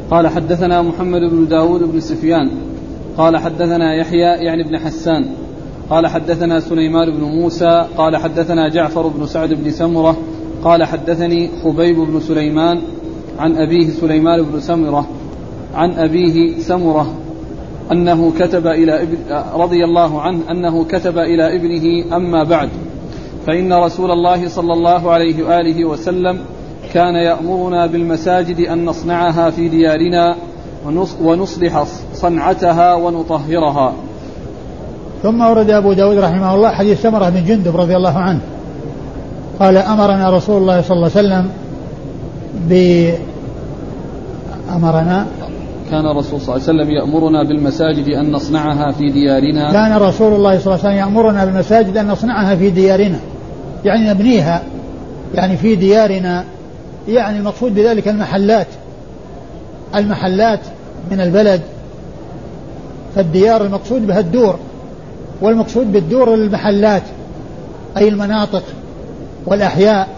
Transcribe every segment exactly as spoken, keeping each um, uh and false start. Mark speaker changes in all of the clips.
Speaker 1: قال حدثنا محمد بن داود بن سفيان قال حدثنا يحيى يعني بن حسان قال حدثنا سليمان بن موسى قال حدثنا جعفر بن سعد بن سمرة قال حدثني خبيب بن سليمان عن أبيه سليمان بن سمرة عن أبيه سمرة أنه كتب إلى ابن رضي الله عنه أنه كتب إلى ابنه أما بعد فإن رسول الله صلى الله عليه وآله وسلم كان يأمرنا بالمساجد أن نصنعها في ديارنا ونصلح صنعتها ونطهرها.
Speaker 2: ثم ورد أبو داود رحمه الله حديث سمرة بن جندب رضي الله عنه قال أمرنا رسول الله صلى الله عليه وسلم بأمرنا
Speaker 1: كان الرسول صلى الله عليه وسلم يأمرنا بالمساجد أن نصنعها في ديارنا
Speaker 2: كان رسول الله صلى الله عليه وسلم يأمرنا بالمساجد أن نصنعها في ديارنا يعني نبنيها يعني في ديارنا يعني المقصود بذلك المحلات المحلات من البلد فالديار المقصود بها الدور والمقصود بالدور المحلات أي المناطق والأحياء.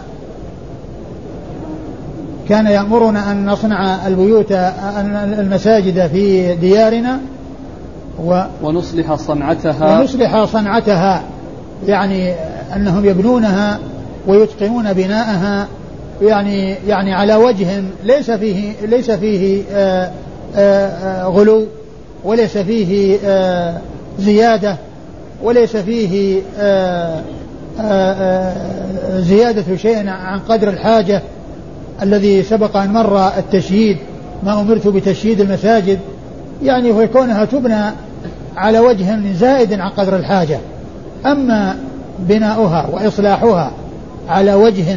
Speaker 2: كان يأمرنا أن نصنع البيوت المساجد في ديارنا و
Speaker 1: ونصلح صنعتها
Speaker 2: ونصلح صنعتها يعني أنهم يبنونها ويتقنون بناءها يعني يعني على وجه ليس فيه ليس فيه آآ آآ غلو وليس فيه زيادة وليس فيه آآ آآ زيادة شيء عن قدر الحاجة الذي سبق أن مر التشييد ما أمرت بتشييد المساجد يعني ويكونها تبنى على وجه زائد عن قدر الحاجة. أما بناؤها وإصلاحها على وجه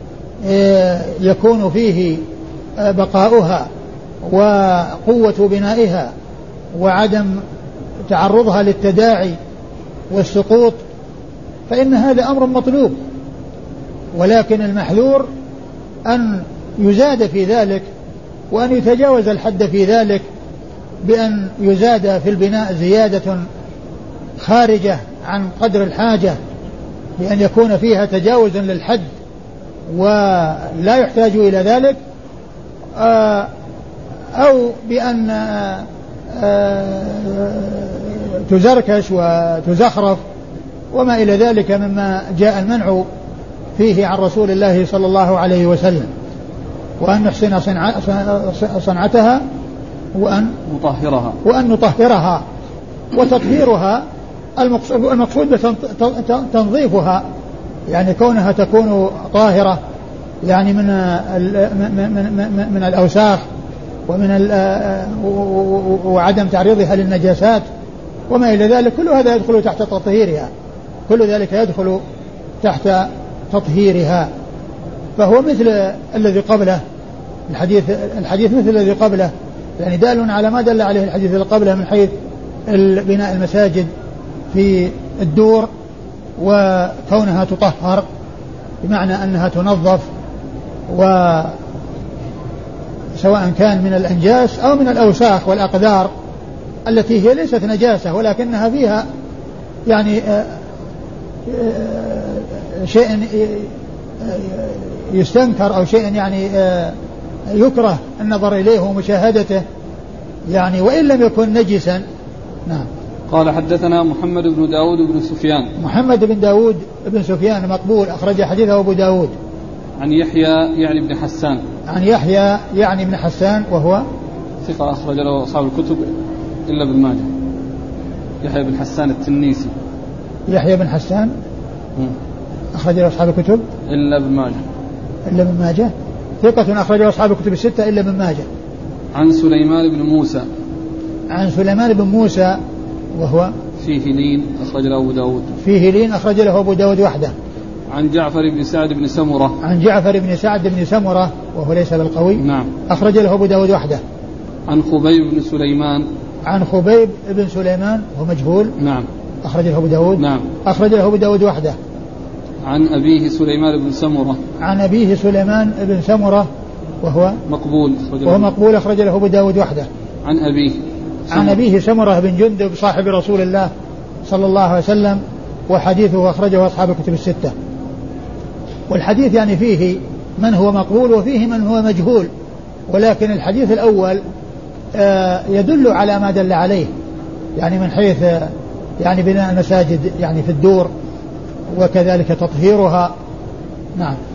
Speaker 2: يكون فيه بقاؤها وقوة بنائها وعدم تعرضها للتداعي والسقوط فإن هذا أمر مطلوب ولكن المحذور أن يزاد في ذلك وأن يتجاوز الحد في ذلك بأن يزاد في البناء زيادة خارجة عن قدر الحاجة بأن يكون فيها تجاوزا للحد ولا يحتاج إلى ذلك أو بأن تزركش وتزخرف وما إلى ذلك مما جاء المنع فيه عن رسول الله صلى الله عليه وسلم وأن نحسن صنعتها وأن
Speaker 1: نطهرها
Speaker 2: وأن نطهرها وتطهيرها المقصود بتنظيفها يعني كونها تكون طاهرة يعني من من من الأوساخ ومن وعدم تعريضها للنجاسات وما إلى ذلك كل هذا يدخل تحت تطهيرها كل ذلك يدخل تحت تطهيرها. فهو مثل الذي قبله الحديث الحديث مثل الذي قبله يعني دال على ما دل عليه الحديث الذي قبله من حيث بناء المساجد في الدور وكونها تطهر بمعنى أنها تنظف وسواء كان من الأنجاس أو من الأوساخ والأقدار التي هي ليست نجاسة ولكنها فيها يعني شيء يستنكر أو شيء يعني يكره النظر إليه ومشاهدته يعني وإن لم يكن نجسا. نعم.
Speaker 1: قال حدثنا محمد بن داود بن سفيان
Speaker 2: محمد بن داود بن سفيان مقبول أخرج حديثه أبو داود
Speaker 1: عن يحيى يعني بن حسان
Speaker 2: عن يحيى يعني بن حسان وهو
Speaker 1: ثقة أخرج له أصحاب الكتب إلا ابن ماجه. يحيى بن حسان التنيسي
Speaker 2: يحيى بن حسان أخرج له أصحاب الكتب
Speaker 1: إلا ابن ماجه
Speaker 2: إلا ابن ماجه ثقة أخرج له أصحاب الكتب الستة إلا ابن ماجه.
Speaker 1: عن سليمان بن موسى
Speaker 2: عن سليمان بن موسى وهو
Speaker 1: فيه لين أخرج له أبو داود
Speaker 2: فيه لين أخرج له أبو داود وحده.
Speaker 1: عن جعفر بن سعد بن سمرة
Speaker 2: عن جعفر بن سعد بن سمرة وهو ليس بالقوي
Speaker 1: نعم
Speaker 2: أخرج له أبو داود وحده.
Speaker 1: عن خبيب بن سليمان
Speaker 2: عن خبيب بن سليمان وهو مجهول
Speaker 1: نعم
Speaker 2: أخرج له أبو داود
Speaker 1: نعم
Speaker 2: أخرج له أبو داود وحده.
Speaker 1: عن أبيه سليمان بن سمرة
Speaker 2: عن أبيه سليمان بن سمرة وهو
Speaker 1: مقبول
Speaker 2: وهو مقبول أخرج له أبو داود وحده.
Speaker 1: عن أبيه
Speaker 2: عن أبيه سمرة بن جندب صاحب رسول الله صلى الله عليه وسلم وحديثه أخرجه أصحاب الكتب الستة. والحديث يعني فيه من هو مقبول وفيه من هو مجهول ولكن الحديث الأول يدل على ما دل عليه، يعني من حيث يعني بناء المساجد يعني في الدور، وكذلك تطهيرها. نعم.